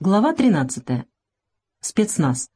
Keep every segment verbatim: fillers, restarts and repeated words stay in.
Глава тринадцатая. Спецназ.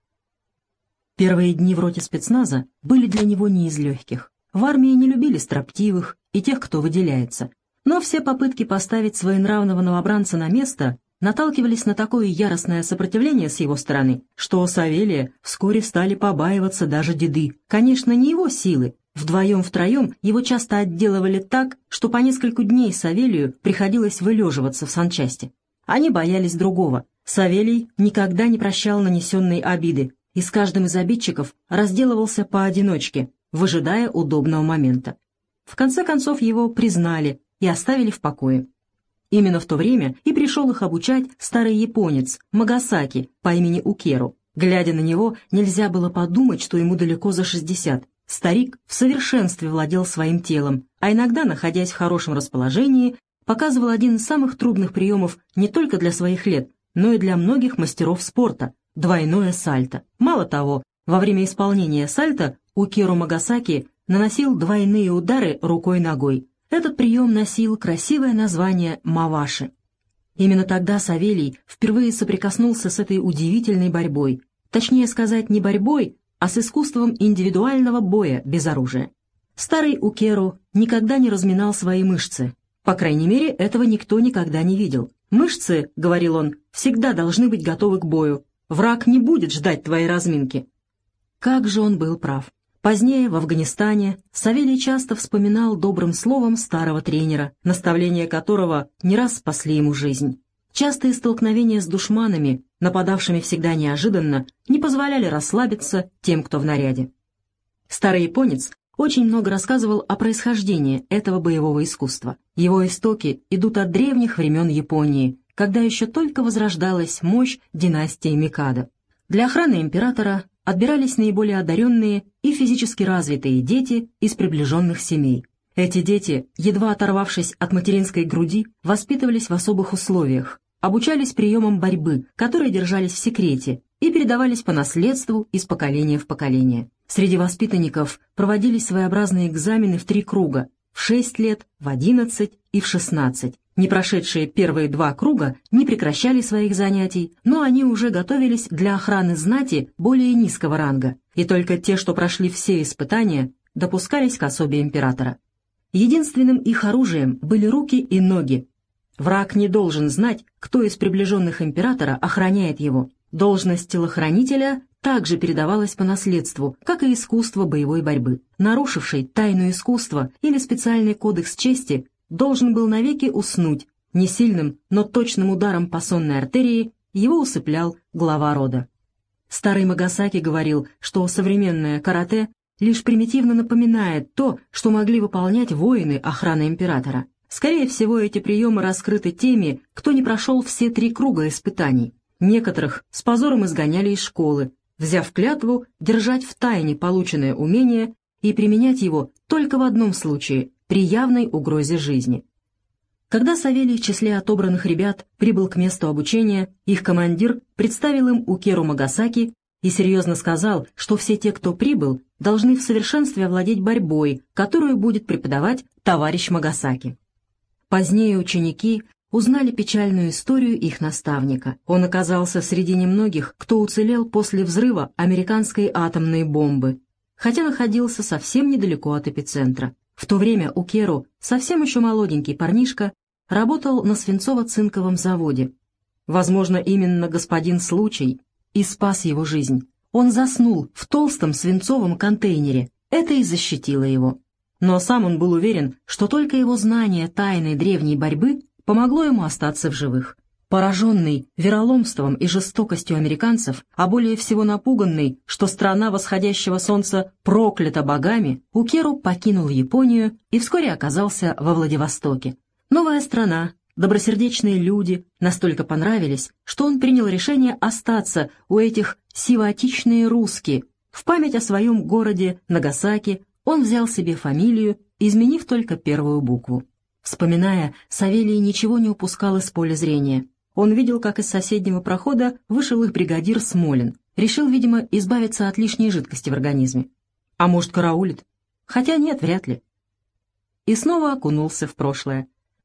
Первые дни в роте спецназа были для него не из легких. В армии не любили строптивых и тех, кто выделяется. Но все попытки поставить своенравного новобранца на место наталкивались на такое яростное сопротивление с его стороны, что Савелия вскоре стали побаиваться даже деды. Конечно, не его силы. Вдвоем-втроем его часто отделывали так, что по несколько дней Савелию приходилось вылеживаться в санчасти. Они боялись другого. Савелий никогда не прощал нанесенной обиды и с каждым из обидчиков разделывался поодиночке, выжидая удобного момента. В конце концов его признали и оставили в покое. Именно в то время и пришел их обучать старый японец Магасаки по имени Укеру. Глядя на него, нельзя было подумать, что ему далеко за шестьдесят. Старик в совершенстве владел своим телом, а иногда, находясь в хорошем расположении, показывал один из самых трудных приемов не только для своих лет, но и для многих мастеров спорта – двойное сальто. Мало того, во время исполнения сальто Укеру Магасаки наносил двойные удары рукой-ногой. Этот прием носил красивое название «маваши». Именно тогда Савелий впервые соприкоснулся с этой удивительной борьбой. Точнее сказать, не борьбой, а с искусством индивидуального боя без оружия. Старый Укеру никогда не разминал свои мышцы. По крайней мере, этого никто никогда не видел. «Мышцы, — говорил он, — всегда должны быть готовы к бою. Враг не будет ждать твоей разминки». Как же он был прав. Позднее, в Афганистане, Савелий часто вспоминал добрым словом старого тренера, наставления которого не раз спасли ему жизнь. Частые столкновения с душманами, нападавшими всегда неожиданно, не позволяли расслабиться тем, кто в наряде. Старый японец очень много рассказывал о происхождении этого боевого искусства. Его истоки идут от древних времен Японии, когда еще только возрождалась мощь династии Микадо. Для охраны императора отбирались наиболее одаренные и физически развитые дети из приближенных семей. Эти дети, едва оторвавшись от материнской груди, воспитывались в особых условиях, обучались приемам борьбы, которые держались в секрете и передавались по наследству из поколения в поколение. Среди воспитанников проводились своеобразные экзамены в три круга – в шесть лет, в одиннадцать и в шестнадцать. Не прошедшие первые два круга не прекращали своих занятий, но они уже готовились для охраны знати более низкого ранга, и только те, что прошли все испытания, допускались к особе императора. Единственным их оружием были руки и ноги. Враг не должен знать, кто из приближенных императора охраняет его. Должность телохранителя также передавалась по наследству, как и искусство боевой борьбы. Нарушивший тайну искусства или специальный кодекс чести должен был навеки уснуть. Не сильным, но точным ударом по сонной артерии его усыплял глава рода. Старый Магасаки говорил, что современное карате лишь примитивно напоминает то, что могли выполнять воины охраны императора. Скорее всего, эти приемы раскрыты теми, кто не прошел все три круга испытаний. Некоторых с позором изгоняли из школы, взяв клятву держать в тайне полученное умение и применять его только в одном случае – при явной угрозе жизни. Когда Савелий в числе отобранных ребят прибыл к месту обучения, их командир представил им Укеру Магасаки и серьезно сказал, что все те, кто прибыл, должны в совершенстве овладеть борьбой, которую будет преподавать товарищ Магасаки. Позднее ученики узнали печальную историю их наставника. Он оказался среди немногих, кто уцелел после взрыва американской атомной бомбы, хотя находился совсем недалеко от эпицентра. В то время Укеру, совсем еще молоденький парнишка, работал на свинцово-цинковом заводе. Возможно, именно господин Случай и спас его жизнь. Он заснул в толстом свинцовом контейнере. Это и защитило его. Но сам он был уверен, что только его знание тайны древней борьбы помогло ему остаться в живых. Пораженный вероломством и жестокостью американцев, а более всего напуганный, что страна восходящего солнца проклята богами, Укеру покинул Японию и вскоре оказался во Владивостоке. Новая страна, добросердечные люди настолько понравились, что он принял решение остаться у этих сивоотичные русские. В память о своем городе Нагасаки он взял себе фамилию, изменив только первую букву. Вспоминая, Савелий ничего не упускал из поля зрения. Он видел, как из соседнего прохода вышел их бригадир Смолин. Решил, видимо, избавиться от лишней жидкости в организме. А может, караулит? Хотя нет, вряд ли. И снова окунулся в прошлое.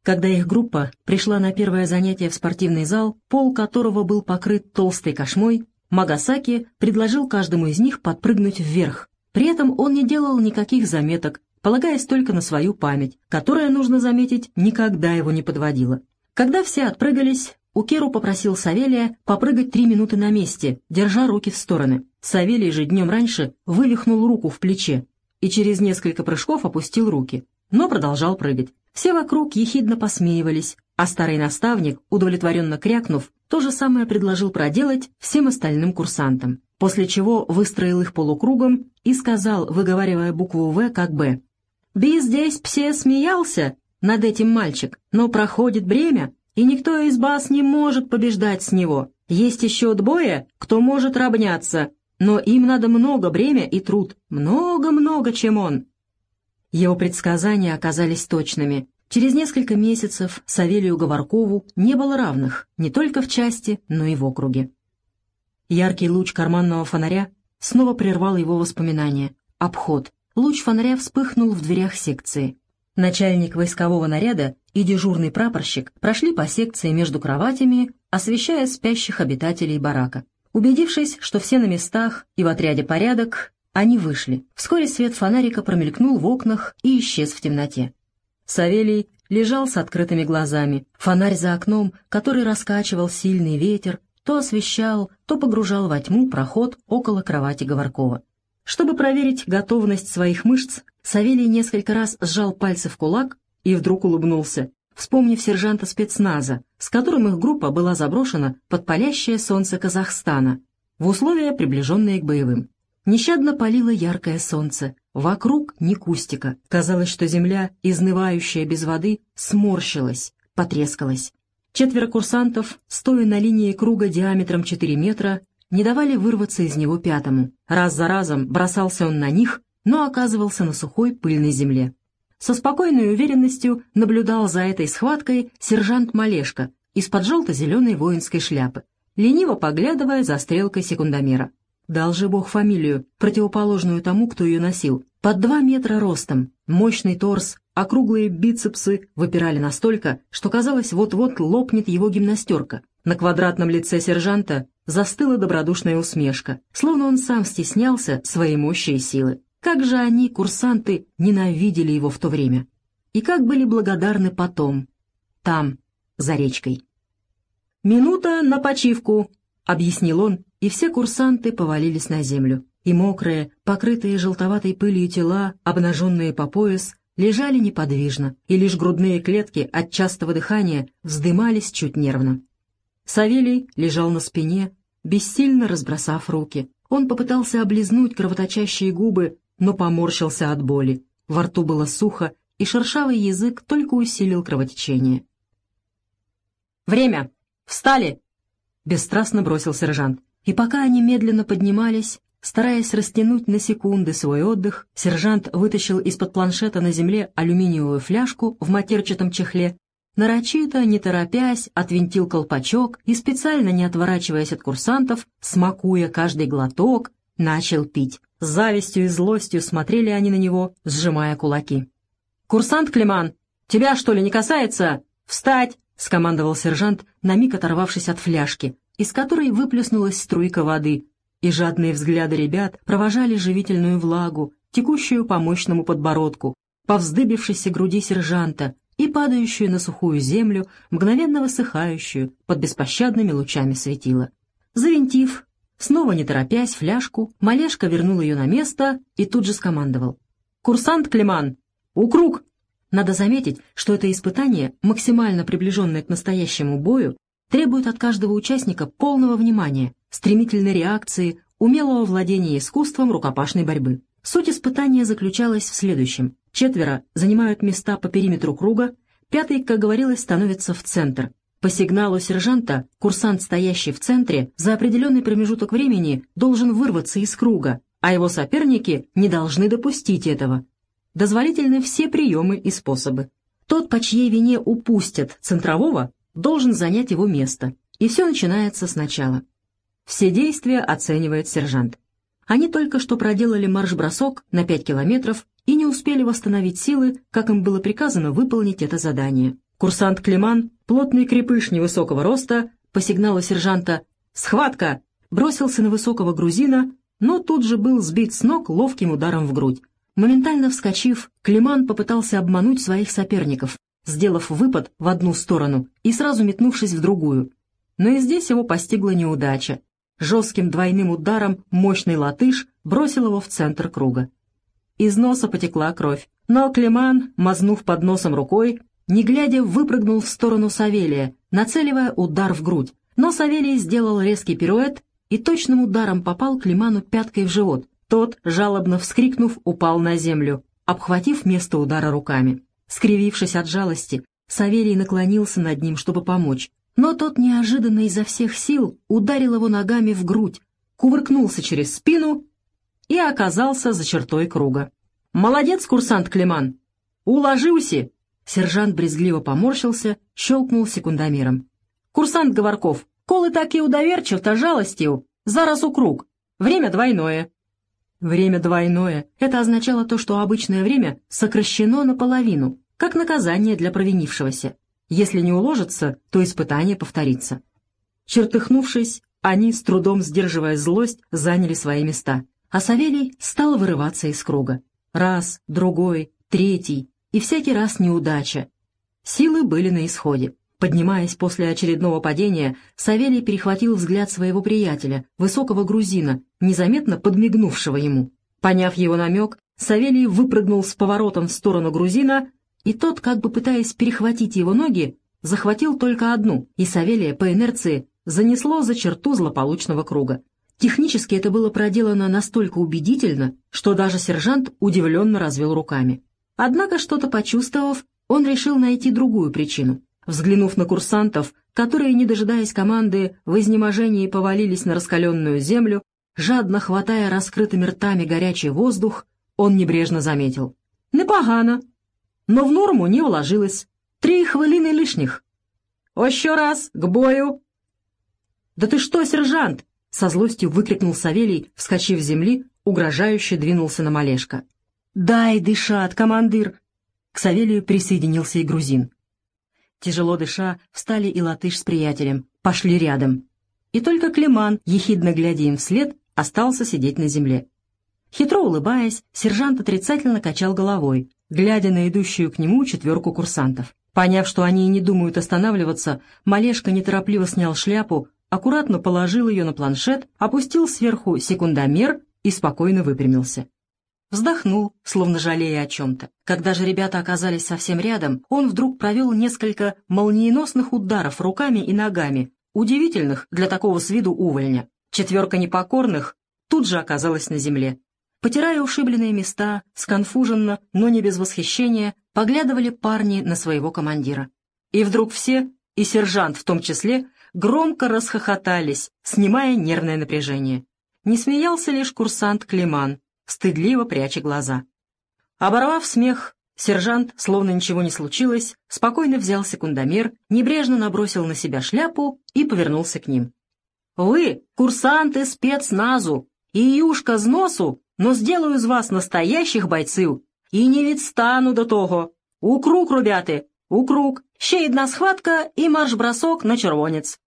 Когда их группа пришла на первое занятие в спортивный зал, пол которого был покрыт толстой кошмой, Магасаки предложил каждому из них подпрыгнуть вверх. При этом он не делал никаких заметок, полагаясь только на свою память, которая, нужно заметить, никогда его не подводила. Когда все отпрыгались, Укеру попросил Савелия попрыгать три минуты на месте, держа руки в стороны. Савелий же днем раньше вывихнул руку в плече и через несколько прыжков опустил руки, но продолжал прыгать. Все вокруг ехидно посмеивались, а старый наставник, удовлетворенно крякнув, то же самое предложил проделать всем остальным курсантам, после чего выстроил их полукругом и сказал, выговаривая букву «В» как «Б». «Би здесь все смеялся над этим мальчик, но проходит бремя, и никто из вас не может побеждать с него. Есть еще двое, кто может равняться, но им надо много бремя и труд, много-много, чем он». Его предсказания оказались точными. Через несколько месяцев Савелию Говоркову не было равных не только в части, но и в округе. Яркий луч карманного фонаря снова прервал его воспоминания. Обход. Луч фонаря вспыхнул в дверях секции. Начальник войскового наряда и дежурный прапорщик прошли по секции между кроватями, освещая спящих обитателей барака. Убедившись, что все на местах и в отряде порядок, они вышли. Вскоре свет фонарика промелькнул в окнах и исчез в темноте. Савелий лежал с открытыми глазами. Фонарь за окном, который раскачивал сильный ветер, то освещал, то погружал во тьму проход около кровати Говоркова. Чтобы проверить готовность своих мышц, Савелий несколько раз сжал пальцы в кулак и вдруг улыбнулся, вспомнив сержанта спецназа, с которым их группа была заброшена под палящее солнце Казахстана, в условия, приближенные к боевым. Нещадно палило яркое солнце, вокруг ни кустика. Казалось, что земля, изнывающая без воды, сморщилась, потрескалась. Четверо курсантов, стоя на линии круга диаметром четыре метра, не давали вырваться из него пятому. Раз за разом бросался он на них, но оказывался на сухой пыльной земле. Со спокойной уверенностью наблюдал за этой схваткой сержант Малешка из-под желто-зеленой воинской шляпы, лениво поглядывая за стрелкой секундомера. Дал же Бог фамилию, противоположную тому, кто ее носил. Под два метра ростом, мощный торс, округлые бицепсы выпирали настолько, что казалось, вот-вот лопнет его гимнастерка. На квадратном лице сержанта застыла добродушная усмешка, словно он сам стеснялся своей мощи и силы. Как же они, курсанты, ненавидели его в то время. И как были благодарны потом, там, за речкой. «Минута на почивку», — объяснил он, и все курсанты повалились на землю. И мокрые, покрытые желтоватой пылью тела, обнаженные по пояс, лежали неподвижно, и лишь грудные клетки от частого дыхания вздымались чуть нервно. Савелий лежал на спине, бессильно разбросав руки. Он попытался облизнуть кровоточащие губы, но поморщился от боли. Во рту было сухо, и шершавый язык только усилил кровотечение. «Время! Встали!» — бесстрастно бросил сержант. И пока они медленно поднимались, стараясь растянуть на секунды свой отдых, сержант вытащил из-под планшета на земле алюминиевую фляжку в матерчатом чехле, нарочито, не торопясь, отвинтил колпачок и, специально не отворачиваясь от курсантов, смакуя каждый глоток, начал пить. С завистью и злостью смотрели они на него, сжимая кулаки. «Курсант Климан, тебя, что ли, не касается? Встать!» — скомандовал сержант, на миг оторвавшись от фляжки, из которой выплеснулась струйка воды, и жадные взгляды ребят провожали живительную влагу, текущую по мощному подбородку, по вздыбившейся груди сержанта и падающую на сухую землю, мгновенно высыхающую под беспощадными лучами светила. Завинтив, снова не торопясь, фляжку, Малешка вернул ее на место и тут же скомандовал. «Курсант Климан, укруг!» Надо заметить, что это испытание, максимально приближенное к настоящему бою, требует от каждого участника полного внимания, стремительной реакции, умелого владения искусством рукопашной борьбы. Суть испытания заключалась в следующем. Четверо занимают места по периметру круга, пятый, как говорилось, становится в центр. По сигналу сержанта курсант, стоящий в центре, за определенный промежуток времени должен вырваться из круга, а его соперники не должны допустить этого. Дозволительны все приемы и способы. Тот, по чьей вине упустят центрового, должен занять его место, и все начинается сначала. Все действия оценивает сержант. Они только что проделали марш-бросок на пять километров и не успели восстановить силы, как им было приказано выполнить это задание. Курсант Климан, плотный крепыш невысокого роста, по сигналу сержанта «Схватка!» бросился на высокого грузина, но тут же был сбит с ног ловким ударом в грудь. Моментально вскочив, Климан попытался обмануть своих соперников, сделав выпад в одну сторону и сразу метнувшись в другую. Но и здесь его постигла неудача. Жестким двойным ударом мощный латыш бросил его в центр круга. Из носа потекла кровь, но Климан, мазнув под носом рукой, не глядя, выпрыгнул в сторону Савелия, нацеливая удар в грудь. Но Савелий сделал резкий пируэт и точным ударом попал Климану пяткой в живот. Тот, жалобно вскрикнув, упал на землю, обхватив место удара руками. Скривившись от жалости, Савелий наклонился над ним, чтобы помочь. Но тот неожиданно изо всех сил ударил его ногами в грудь, кувыркнулся через спину и оказался за чертой круга. «Молодец, курсант Климан! Уложился!» Сержант брезгливо поморщился, щелкнул секундомером. «Курсант Говорков, колы таки удоверчив-то жалостью, зараз у круг. Время двойное». Время двойное — это означало то, что обычное время сокращено наполовину, как наказание для провинившегося. Если не уложится, то испытание повторится. Чертыхнувшись, они, с трудом сдерживая злость, заняли свои места, а Савелий стал вырываться из круга. Раз, другой, третий, и всякий раз неудача. Силы были на исходе. Поднимаясь после очередного падения, Савелий перехватил взгляд своего приятеля, высокого грузина, незаметно подмигнувшего ему. Поняв его намек, Савелий выпрыгнул с поворотом в сторону грузина, и тот, как бы пытаясь перехватить его ноги, захватил только одну, и Савелия по инерции занесло за черту злополучного круга. Технически это было проделано настолько убедительно, что даже сержант удивленно развел руками. Однако, что-то почувствовав, он решил найти другую причину. Взглянув на курсантов, которые, не дожидаясь команды, в изнеможении повалились на раскаленную землю, жадно хватая раскрытыми ртами горячий воздух, он небрежно заметил: «Непогано, но в норму не вложилось. Три хвилины лишних. Еще раз, к бою!» «Да ты что, сержант!» — со злостью выкрикнул Савелий, вскочив с земли, угрожающе двинулся на Малешка. «Дай дышать, командир!» К Савелию присоединился и грузин. Тяжело дыша, встали и латыш с приятелем, пошли рядом. И только Климан, ехидно глядя им вслед, остался сидеть на земле. Хитро улыбаясь, сержант отрицательно качал головой, глядя на идущую к нему четверку курсантов. Поняв, что они и не думают останавливаться, Малешка неторопливо снял шляпу, аккуратно положил ее на планшет, опустил сверху секундомер и спокойно выпрямился. Вздохнул, словно жалея о чем-то. Когда же ребята оказались совсем рядом, он вдруг провел несколько молниеносных ударов руками и ногами, удивительных для такого с виду увольня. Четверка непокорных тут же оказалась на земле. Потирая ушибленные места, сконфуженно, но не без восхищения, поглядывали парни на своего командира. И вдруг все, и сержант в том числе, громко расхохотались, снимая нервное напряжение. Не смеялся лишь курсант Климан, стыдливо пряча глаза. Оборвав смех, сержант, словно ничего не случилось, спокойно взял секундомер, небрежно набросил на себя шляпу и повернулся к ним. «Вы, курсанты спецназу, и юшка з носу, но сделаю из вас настоящих бойців, і не відстану до того. У круг, ребята, у круг, ще одна схватка и марш-бросок на червонец».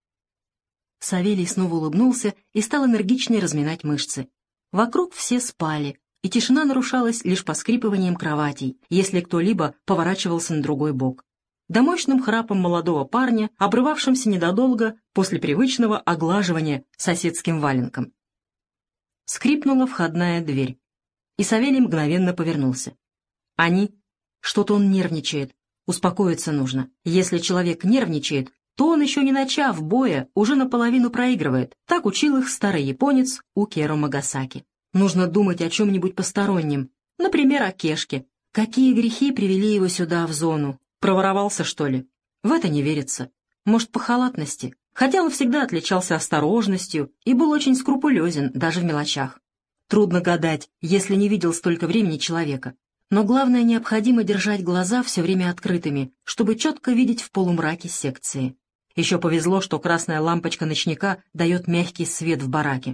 Савелий снова улыбнулся и стал энергичнее разминать мышцы. Вокруг все спали, и тишина нарушалась лишь поскрипыванием кроватей, если кто-либо поворачивался на другой бок, да мощным храпом молодого парня, обрывавшимся недолго после привычного оглаживания соседским валенком. Скрипнула входная дверь, и Савелий мгновенно повернулся. Они? Что-то он нервничает, успокоиться нужно. Если человек нервничает, то он, еще не начав боя, уже наполовину проигрывает. Так учил их старый японец Укеро Магасаки. Нужно думать о чем-нибудь постороннем, например, о Кешке. Какие грехи привели его сюда, в зону? Проворовался, что ли? В это не верится. Может, по халатности? Хотя он всегда отличался осторожностью и был очень скрупулезен даже в мелочах. Трудно гадать, если не видел столько времени человека. Но главное, необходимо держать глаза все время открытыми, чтобы четко видеть в полумраке секции. Еще повезло, что красная лампочка ночника дает мягкий свет в бараке.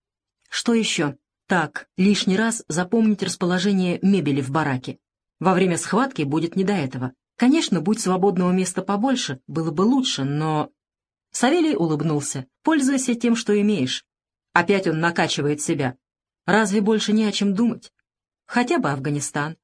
Что еще? Так, лишний раз запомнить расположение мебели в бараке. Во время схватки будет не до этого. Конечно, будь свободного места побольше, было бы лучше, но... Савелий улыбнулся. Пользуйся тем, что имеешь. Опять он накачивает себя. Разве больше не о чем думать? Хотя бы Афганистан.